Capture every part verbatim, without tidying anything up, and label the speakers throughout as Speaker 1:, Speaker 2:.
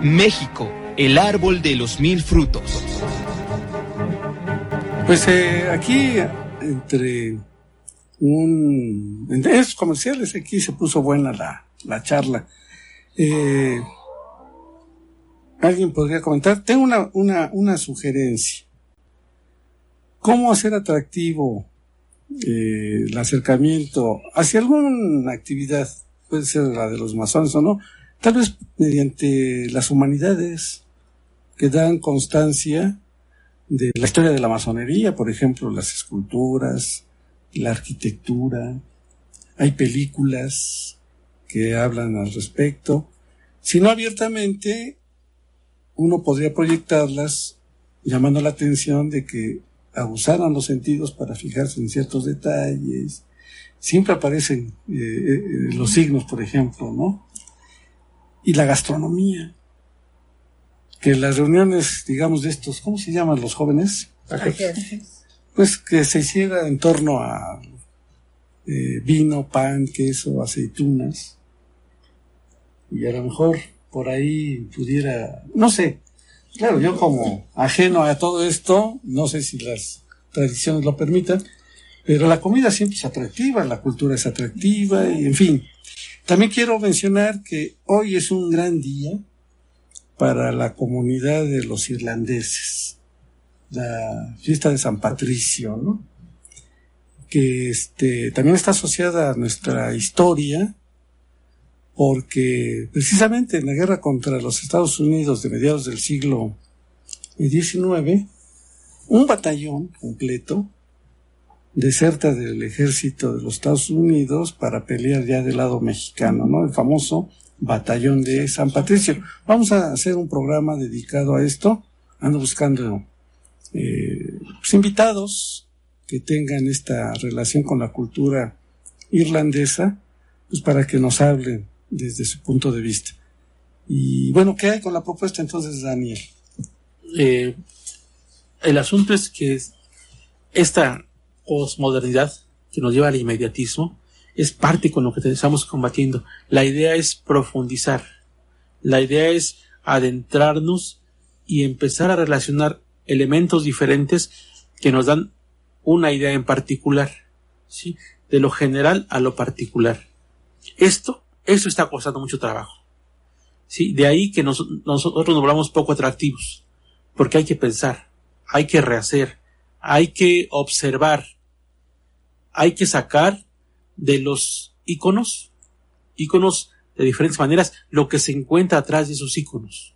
Speaker 1: México, el árbol de los mil frutos.
Speaker 2: Pues eh, aquí, entre un entre esos comerciales, aquí se puso buena la, la charla. Eh, ¿Alguien podría comentar? Tengo una, una, una sugerencia. ¿Cómo hacer atractivo eh, el acercamiento hacia alguna actividad? Puede ser la de los masones o no. Tal vez mediante las humanidades que dan constancia de la historia de la masonería, por ejemplo, las esculturas, la arquitectura. Hay películas que hablan al respecto. Si no abiertamente, uno podría proyectarlas llamando la atención de que abusaran los sentidos para fijarse en ciertos detalles. Siempre aparecen eh, eh, los signos, por ejemplo, ¿no? Y la gastronomía. Que las reuniones, digamos, de estos, ¿cómo se llaman los jóvenes? Pues que se hiciera en torno a eh, vino, pan, queso, aceitunas. Y a lo mejor por ahí pudiera, no sé, claro, yo como ajeno a todo esto, no sé si las tradiciones lo permitan, pero la comida siempre es atractiva, la cultura es atractiva, y en fin. También quiero mencionar que hoy es un gran día para la comunidad de los irlandeses, la fiesta de San Patricio, ¿no? Que este, también está asociada a nuestra historia, porque precisamente en la guerra contra los Estados Unidos de mediados del siglo diecinueve, un batallón completo deserta del ejército de los Estados Unidos para pelear ya del lado mexicano, ¿no? El famoso batallón de San Patricio. Vamos a hacer un programa dedicado a esto. Ando buscando eh, pues, invitados que tengan esta relación con la cultura irlandesa, pues para que nos hablen desde su punto de vista. Y bueno, ¿qué hay con la propuesta entonces, Daniel?
Speaker 3: Eh, el asunto es que esta posmodernidad que nos lleva al inmediatismo es parte con lo que estamos combatiendo. La idea es profundizar, la idea es adentrarnos y empezar a relacionar elementos diferentes que nos dan una idea en particular, ¿sí? De lo general a lo particular. Esto Esto está costando mucho trabajo, ¿sí? De ahí que nos, nosotros nos volvamos poco atractivos, porque hay que pensar, hay que rehacer, hay que observar, hay que sacar de los íconos, íconos de diferentes maneras, lo que se encuentra atrás de esos íconos.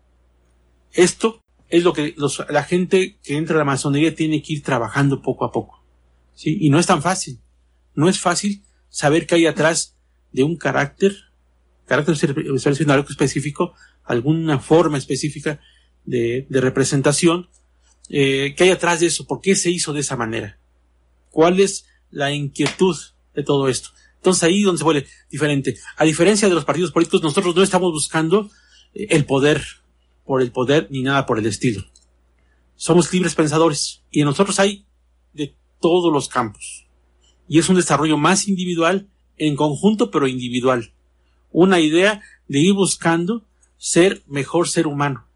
Speaker 3: Esto es lo que los, la gente que entra a la masonería tiene que ir trabajando poco a poco, ¿sí? Y no es tan fácil, no es fácil saber qué hay atrás de un carácter, carácter algo específico, alguna forma específica de, de representación, eh, ¿qué hay atrás de eso? ¿Por qué se hizo de esa manera? ¿Cuál es la inquietud de todo esto? Entonces ahí es donde se vuelve diferente. A diferencia de los partidos políticos, nosotros no estamos buscando el poder por el poder ni nada por el estilo. Somos libres pensadores y en nosotros hay de todos los campos. Y es un desarrollo más individual, en conjunto pero individual. Una idea de ir buscando ser mejor ser humano.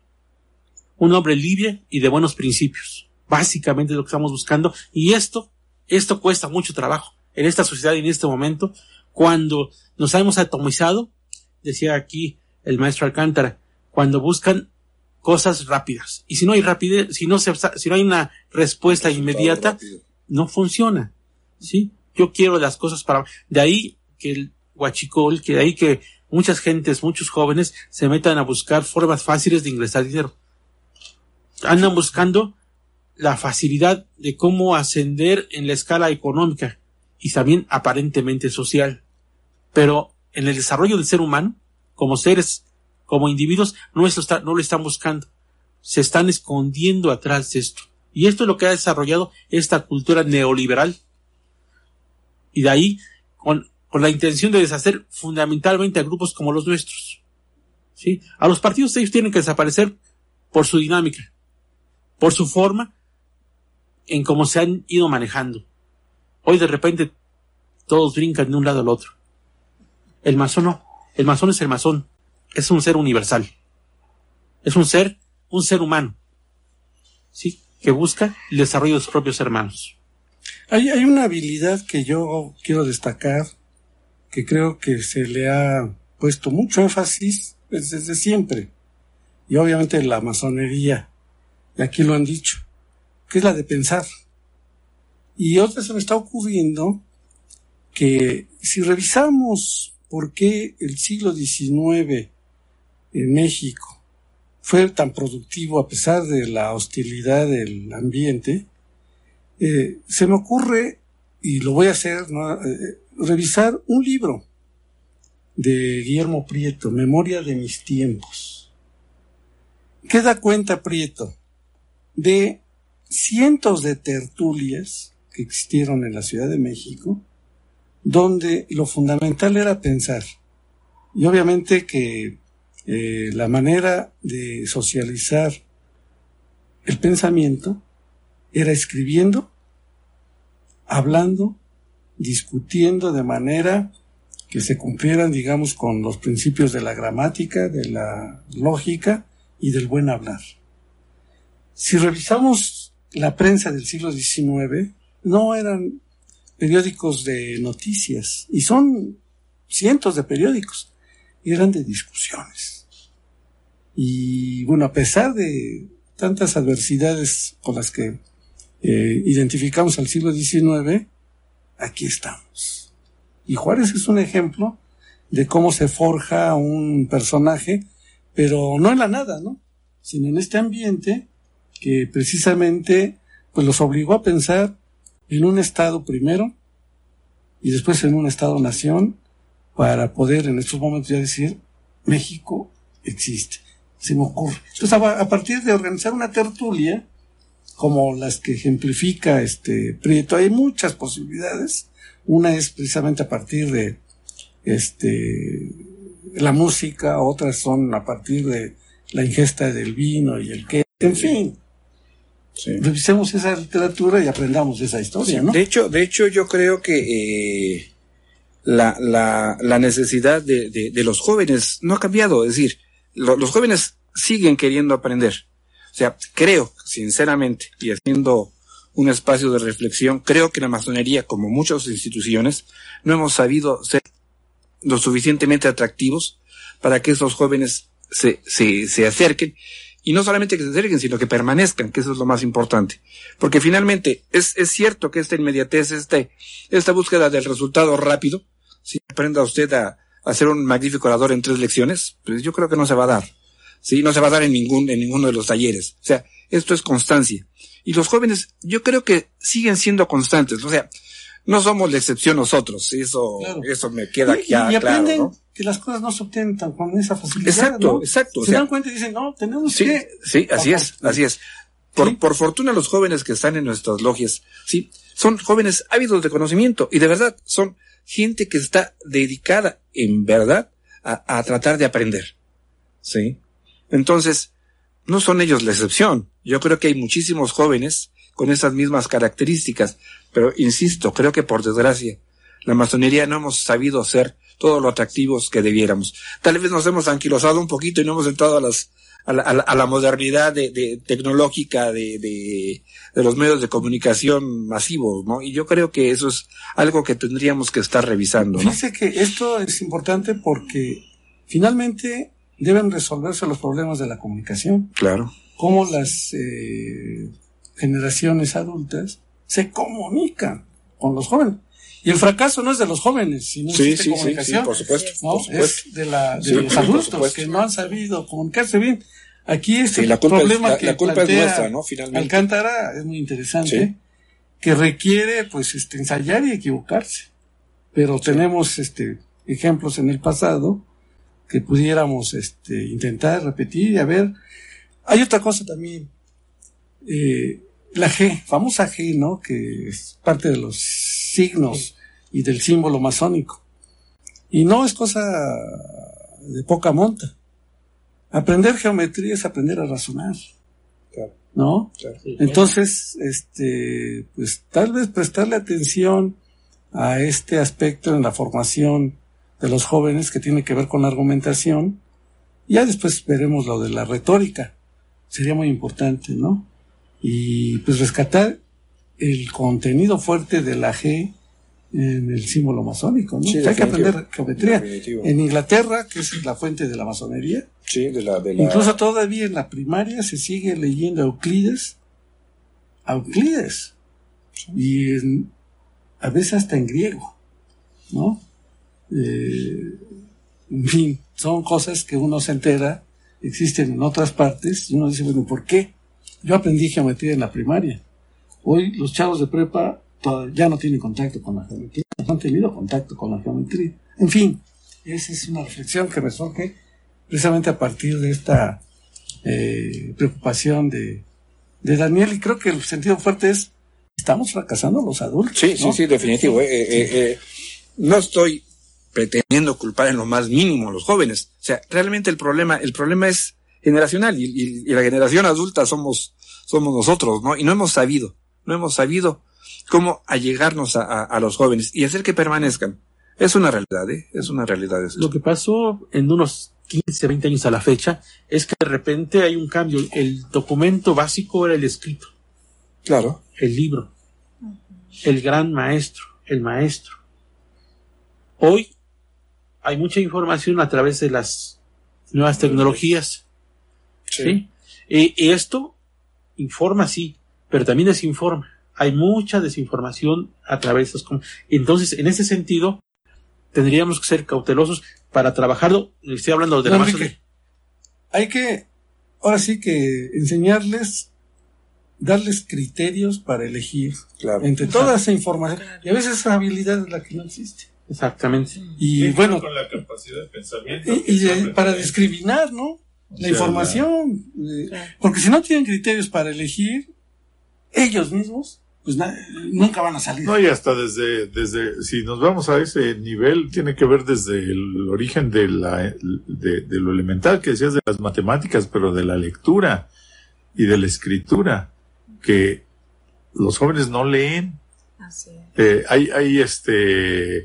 Speaker 3: Un hombre libre y de buenos principios. Básicamente es lo que estamos buscando. Y esto, esto cuesta mucho trabajo. En esta sociedad y en este momento, cuando nos hemos atomizado, decía aquí el maestro Alcántara, cuando buscan cosas rápidas. Y si no hay rapidez, si no se, si no hay una respuesta inmediata, no funciona. ¿Sí? Yo quiero las cosas para... De ahí que el huachicol, que de ahí que muchas gentes, muchos jóvenes se metan a buscar formas fáciles de ingresar dinero. Andan buscando la facilidad de cómo ascender en la escala económica y también aparentemente social. Pero en el desarrollo del ser humano, como seres, como individuos, no, eso está, no lo están buscando. Se están escondiendo atrás de esto. Y esto es lo que ha desarrollado esta cultura neoliberal. Y de ahí, con, con la intención de deshacer fundamentalmente a grupos como los nuestros. ¿Sí? A los partidos ellos tienen que desaparecer por su dinámica, por su forma en cómo se han ido manejando. Hoy de repente todos brincan de un lado al otro. El masón no. El masón es el masón. Es un ser universal. Es un ser, un ser humano, ¿sí? Que busca el desarrollo de sus propios hermanos.
Speaker 2: Hay, hay una habilidad que yo quiero destacar, que creo que se le ha puesto mucho énfasis desde siempre, y obviamente la masonería, y aquí lo han dicho, que es la de pensar. Y otra se me está ocurriendo que si revisamos por qué el siglo diecinueve en México fue tan productivo a pesar de la hostilidad del ambiente, eh, se me ocurre, y lo voy a hacer, ¿no? eh, revisar un libro de Guillermo Prieto, Memoria de mis tiempos. ¿Qué da cuenta Prieto? De cientos de tertulias que existieron en la Ciudad de México, donde lo fundamental era pensar. Y obviamente que eh, la manera de socializar el pensamiento era escribiendo, hablando, discutiendo de manera que se cumplieran, digamos, con los principios de la gramática, de la lógica y del buen hablar. Si revisamos la prensa del siglo diecinueve, no eran periódicos de noticias, y son cientos de periódicos, eran de discusiones. Y bueno, a pesar de tantas adversidades con las que eh, identificamos al siglo diecinueve, aquí estamos. Y Juárez es un ejemplo de cómo se forja un personaje, pero no en la nada, ¿no? Sino en este ambiente que precisamente pues los obligó a pensar en un Estado primero y después en un Estado-nación para poder en estos momentos ya decir México existe. Se me ocurre. Entonces, a, a partir de organizar una tertulia como las que ejemplifica este Prieto, hay muchas posibilidades. Una es precisamente a partir de este la música, otras son a partir de la ingesta del vino y el queso, en fin. Sí. Revisemos esa literatura y aprendamos de esa historia, sí, ¿no?
Speaker 4: De hecho, de hecho yo creo que eh, la, la, la necesidad de, de, de los jóvenes no ha cambiado, es decir, lo, los jóvenes siguen queriendo aprender. O sea, creo, sinceramente, y haciendo un espacio de reflexión, creo que la masonería, como muchas instituciones, no hemos sabido ser lo suficientemente atractivos para que esos jóvenes se, se, se acerquen. Y no solamente que se acerquen, sino que permanezcan, que eso es lo más importante. Porque finalmente, es, es cierto que esta inmediatez, este, esta búsqueda del resultado rápido, si aprenda usted a, a ser un magnífico orador en tres lecciones, pues yo creo que no se va a dar. Sí, no se va a dar en ningún, en ninguno de los talleres. O sea, esto es constancia. Y los jóvenes, yo creo que siguen siendo constantes. O sea, no somos la excepción nosotros. Eso, claro. Eso me queda
Speaker 2: y,
Speaker 4: ya
Speaker 2: y
Speaker 4: claro,
Speaker 2: aprenden
Speaker 4: ¿no?
Speaker 2: Que las cosas no se obtienen tan con esa facilidad.
Speaker 4: Exacto,
Speaker 2: ¿no?
Speaker 4: exacto.
Speaker 2: Se
Speaker 4: o sea,
Speaker 2: dan cuenta y dicen, no, tenemos
Speaker 4: sí,
Speaker 2: que...
Speaker 4: Sí, así es, así es. Por,
Speaker 2: ¿Sí?
Speaker 4: por fortuna los jóvenes que están en nuestras logias, sí, son jóvenes ávidos de conocimiento y de verdad son gente que está dedicada en verdad a, a tratar de aprender. Sí. Entonces, no son ellos la excepción. Yo creo que hay muchísimos jóvenes con esas mismas características, pero insisto, creo que por desgracia, la masonería no hemos sabido ser todo lo atractivos que debiéramos. Tal vez nos hemos anquilosado un poquito y no hemos entrado a las, a la, a la, a la modernidad de, de tecnológica de, de, de los medios de comunicación masivos, ¿no? Y yo creo que eso es algo que tendríamos que estar revisando, ¿no?
Speaker 2: Fíjese que esto es importante porque finalmente deben resolverse los problemas de la comunicación.
Speaker 4: Claro.
Speaker 2: Cómo las eh, generaciones adultas se comunican con los jóvenes. Y el fracaso no es de los jóvenes, sino
Speaker 4: sí,
Speaker 2: existe
Speaker 4: sí,
Speaker 2: comunicación.
Speaker 4: Sí, por supuesto,
Speaker 2: ¿no?
Speaker 4: por supuesto.
Speaker 2: Es de, la, de
Speaker 4: sí,
Speaker 2: los adultos que no han sabido comunicarse bien. Aquí este
Speaker 4: sí, la culpa
Speaker 2: problema
Speaker 4: es, la,
Speaker 2: que
Speaker 4: la culpa
Speaker 2: plantea
Speaker 4: es nuestra, ¿no? Finalmente.
Speaker 2: Alcántara es muy interesante, sí. Que requiere pues este ensayar y equivocarse. Pero sí. Tenemos este ejemplos en el pasado que pudiéramos este intentar repetir y a ver. Hay otra cosa también. Eh, la G, famosa G, ¿no? Que es parte de los signos y del símbolo masónico. Y no es cosa de poca monta. Aprender geometría es aprender a razonar.
Speaker 4: Claro.
Speaker 2: ¿No?
Speaker 4: Claro.
Speaker 2: Entonces, este, pues tal vez prestarle atención a este aspecto en la formación de los jóvenes que tiene que ver con la argumentación Ya después veremos lo de la retórica, sería muy importante, ¿no? Y pues rescatar el contenido fuerte de la G en el símbolo masónico, ¿no?
Speaker 4: Sí,
Speaker 2: Hay que
Speaker 4: definitivo.
Speaker 2: aprender geometría.
Speaker 4: Definitivo.
Speaker 2: En Inglaterra, que es la fuente de la masonería,
Speaker 4: Sí, de la, de la...
Speaker 2: incluso todavía en la primaria se sigue leyendo Euclides, Euclides, y en- a veces hasta en griego, ¿no? Eh, en fin, son cosas que uno se entera, existen en otras partes, y uno dice, bueno, ¿por qué? Yo aprendí geometría en la primaria. Hoy los chavos de prepa todavía ya no tienen contacto con la geometría, no han tenido contacto con la geometría. En fin, esa es una reflexión que me surge precisamente a partir de esta eh, preocupación de, de Daniel, y creo que el sentido fuerte es, estamos fracasando los adultos.
Speaker 4: Sí,
Speaker 2: ¿no?
Speaker 4: sí, sí, definitivo. Eh, eh, eh, no estoy pretendiendo culpar en lo más mínimo a los jóvenes. O sea, realmente el problema, el problema es generacional y, y, y la generación adulta somos, somos nosotros, ¿no? Y no hemos sabido, no hemos sabido cómo allegarnos a, a, a los jóvenes y hacer que permanezcan. Es una realidad, ¿eh? Es una realidad eso.
Speaker 3: Lo que pasó en unos quince, veinte años a la fecha es que de repente hay un cambio. El documento básico era el escrito,
Speaker 4: Claro.
Speaker 3: el libro, el gran maestro, el maestro. Hoy hay mucha información a través de las nuevas tecnologías, ¿sí? Y, y esto informa, sí, pero también desinforma. Hay mucha desinformación a través de esas... com- Entonces, en ese sentido, tendríamos que ser cautelosos para trabajarlo. Estoy hablando de la
Speaker 2: No,
Speaker 3: masa
Speaker 2: Enrique,
Speaker 3: de-
Speaker 2: hay que, ahora sí que enseñarles, darles criterios para elegir
Speaker 4: Claro.
Speaker 2: entre toda esa información. Y a veces esa habilidad es la que no existe.
Speaker 3: Exactamente.
Speaker 2: Y
Speaker 5: Sí,
Speaker 2: bueno,
Speaker 5: con la capacidad de pensamiento.
Speaker 2: y, y de- para discriminar, ¿no? La
Speaker 5: sea,
Speaker 2: información. eh, Porque si no tienen criterios para elegir, ellos mismos, pues na- nunca van a salir.
Speaker 5: No, y hasta desde, desde, si nos vamos a ese nivel, tiene que ver desde el origen de la, de, de lo elemental que decías de las matemáticas, pero de la lectura y de la escritura, que los jóvenes no leen.
Speaker 6: Así es.
Speaker 5: Eh, hay, hay este,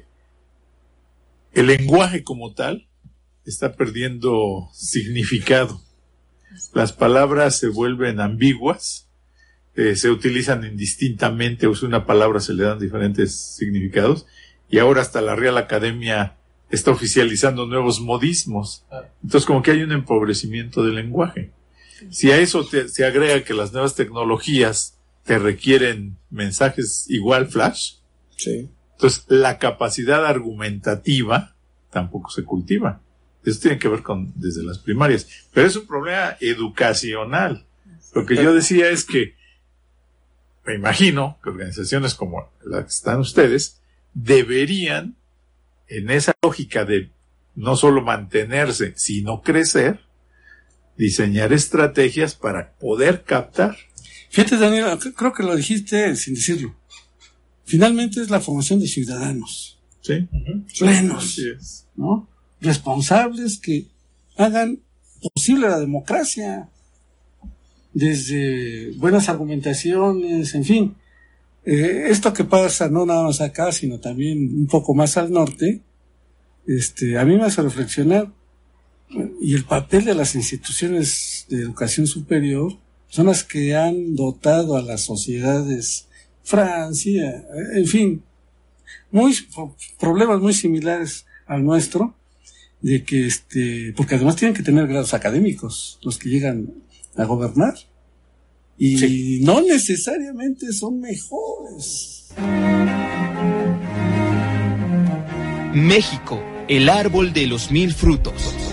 Speaker 5: el lenguaje como tal está perdiendo significado. Las palabras se vuelven ambiguas, eh, se utilizan indistintamente, o sea, una palabra se le dan diferentes significados, y ahora hasta la Real Academia está oficializando nuevos modismos. Entonces, como que hay un empobrecimiento del lenguaje. Si a eso te, se agrega que las nuevas tecnologías te requieren mensajes igual flash,
Speaker 4: Sí.
Speaker 5: entonces la capacidad argumentativa tampoco se cultiva. Eso tiene que ver con desde las primarias. Pero es un problema educacional. Lo que yo decía es que me imagino que organizaciones como la que están ustedes deberían, en esa lógica de no solo mantenerse, sino crecer, diseñar estrategias para poder captar.
Speaker 2: Fíjate, Daniel, c- creo que lo dijiste sin decirlo. Finalmente es la formación de ciudadanos
Speaker 5: ¿Sí?
Speaker 2: plenos,
Speaker 5: Así es.
Speaker 2: ¿no? Responsables que hagan posible la democracia desde buenas argumentaciones, en fin. Eh, esto que pasa no nada más acá, sino también un poco más al norte, este, a mí me hace reflexionar, eh, y el papel de las instituciones de educación superior son las que han dotado a las sociedades, Francia, eh, en fin, muy problemas muy similares al nuestro, de que este, porque además tienen que tener grados académicos los que llegan a gobernar, y
Speaker 4: Sí.
Speaker 2: no necesariamente son mejores.
Speaker 1: México, el árbol de los mil frutos.